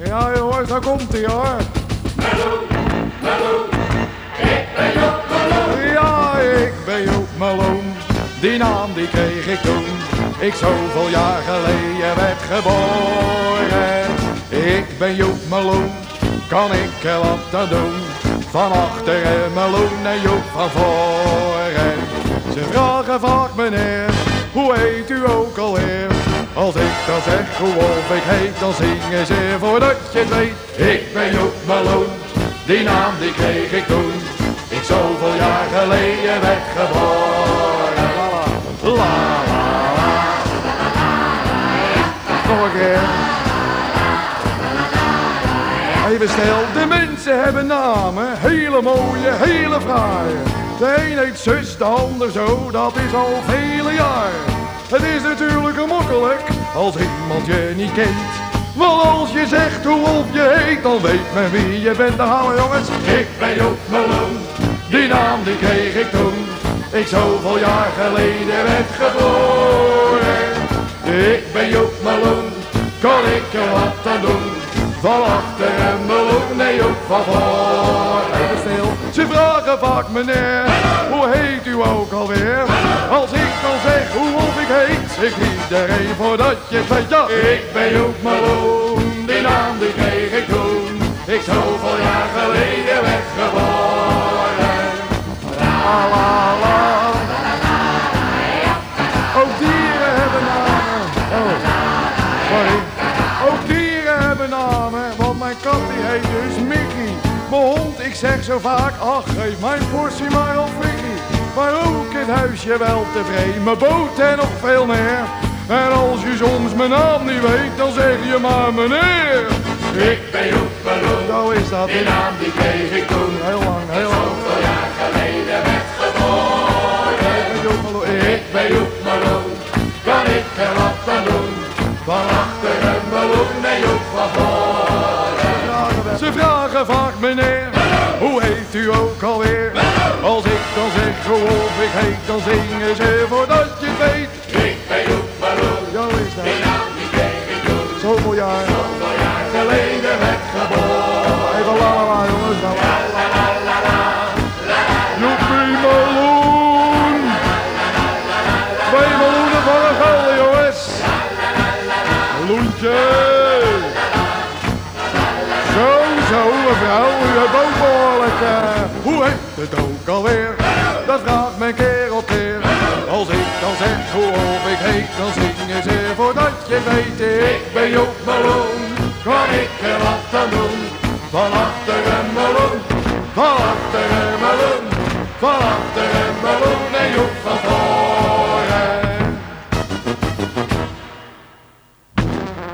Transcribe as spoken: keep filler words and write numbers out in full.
Ja jongens, daar komt hij hoor. Meloen, Meloen, ik ben Joop Meloen. Ja, ik ben Joop Meloen. Die naam die kreeg ik toen ik zoveel jaar geleden werd geboren. Ik ben Joop Meloen, kan ik er wat aan doen? Van achteren Meloen en Joop van voren. Ze vragen vaak meneer, hoe heet u ook alweer? Als ik dan zeg hoe of ik heet, dan zingen ze voordat je het weet. Ik ben Joop Meloen, die naam die kreeg ik toen ik zoveel jaar geleden werd geboren. La la la. Nog een keer. Even stil, de mensen hebben namen, hele mooie, hele fraaie. De een heet zus, de ander zo, dat is al vele jaren. Het is natuurlijk gemakkelijk als iemand je niet kent. Want als je zegt hoe of je heet, dan weet men wie je bent. Dan gaan we jongens. Ik ben Joop Meloen, die naam die kreeg ik toen ik zoveel jaar geleden werd geboren. Ik ben Joop Meloen, kan ik er wat aan doen? Van achteren Meloen en Joop van voren. Even stil. Ze vragen vaak meneer, hoe heet u ook alweer? Als ik dan zeg hoe of ik heet, zegt iedereen voordat je het weet. Ja, ik ben Joop Meloen, die naam die kreeg ik toen ik zoveel jaar geleden werd geboren. La la la. Ook dieren hebben namen. Oh, sorry. Ook dieren hebben namen, want mijn kat die heet dus Mickey. Mijn hond, ik zeg zo vaak, ach geef mijn portie maar op Mickey. Maar ook het huisje wel tevreden, mijn boot en nog veel meer. En als je soms mijn naam niet weet, dan zeg je maar meneer. Ik ben Joop Meloen, Zo is dat. die naam die kreeg ik toen Heel lang, heel lang. zoveel jaar geleden werd geboren. Ik ben Joop Meloen, kan ik er wat aan doen? Van achteren Meloen en Joop van voren. Ze vragen vaak meneer, hoe heet u ook alweer? Als ik dan zeg hoe of ik heet, dan zingen ze voordat je het weet. Ik ben Joop Meloen, Zo is dat. die naam die kreeg ik toen Zoveel jaar. zoveel jaar geleden werd geboren. Even la la la jongens. La la La la la la, Joepie Meloen. Twee meloenen voor een gulden jongens. Meloentje. Zo, zo mevrouw, u hebt ook behoorlijk. Uh, hoe heet het ook alweer? Dat vraagt mijn keer op keer. Als ik dan zeg hoe of ik heet, dan zingen ze voordat je het weet. Ik ben Joop Meloen, kan ik er wat aan doen? Van achteren Meloen, van achteren Meloen, van achteren Meloen en Joop